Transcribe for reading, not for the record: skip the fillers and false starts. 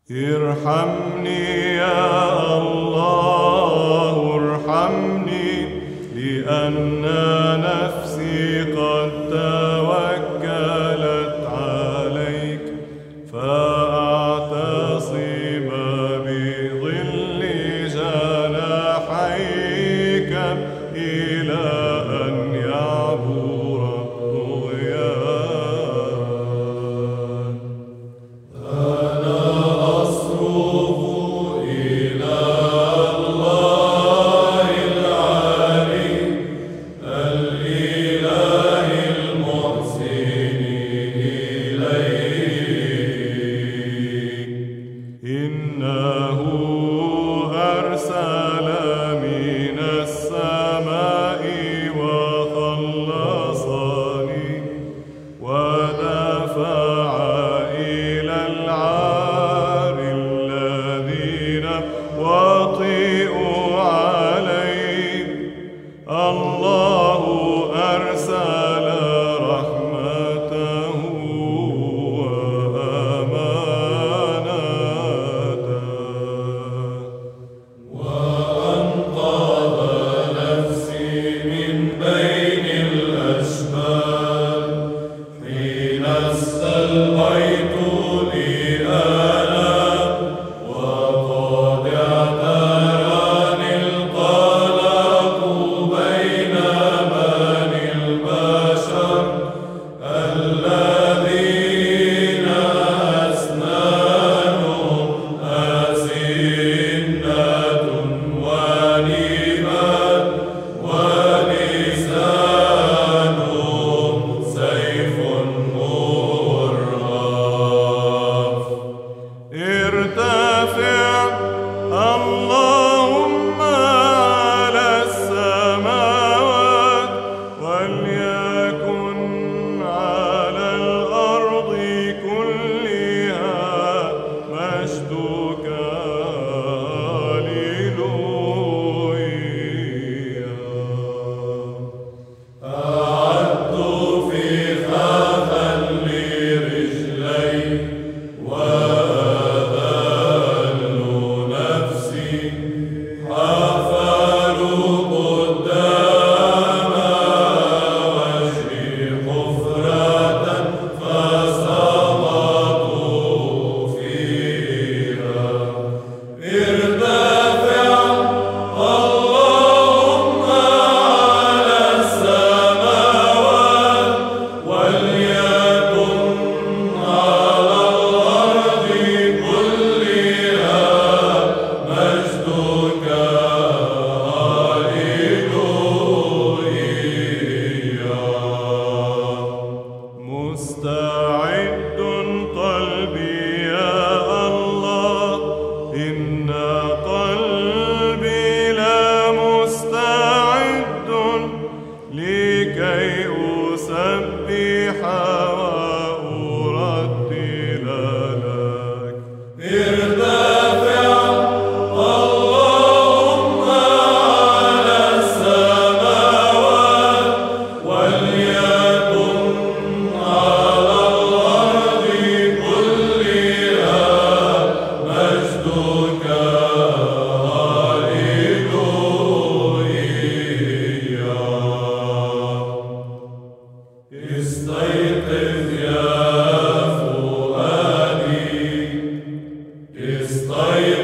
ارحمني يا الله ارحمني، لأن نفسي قد توكلت عليك، فأعتصم بظل جناحيك إلى أن يعبر الطغيان. أنا أصرخ إلى الله العلي، الإله المحسن إليك. إنه أرسل من السماء وخلصني، ودفع إلى العار الذين وطئوا عليه. الله أرسل رحمته وأمانته، وأنقذ نفسي من بين الأشبال، حين استلقيت لي آلام، وقد اعتراني القلق بين بني البشر، الذين أسنانهم أسنة ونبات، ولسانهم سيف مرهف. ارتفع اللهم على السماوات، وليكن على الأرض كلها مجدك. هللويا. أعدت فخاخا لرجلي، وأذل نفسي، حفروا قدام وجهي حفرة، فسقطوا فيها. ارتفع اللهم على السماوات، وليكن على الأرض كلها مجدك. هللويا. مستعد قلبي يا الله، إن قلبي لمستعد لكي أسبح وأرتل لك. ارتفع اللهم على السماوات، وليكن على الأرض كلها مجدك. هللويا. استيقظ يا فؤادي، استيقظ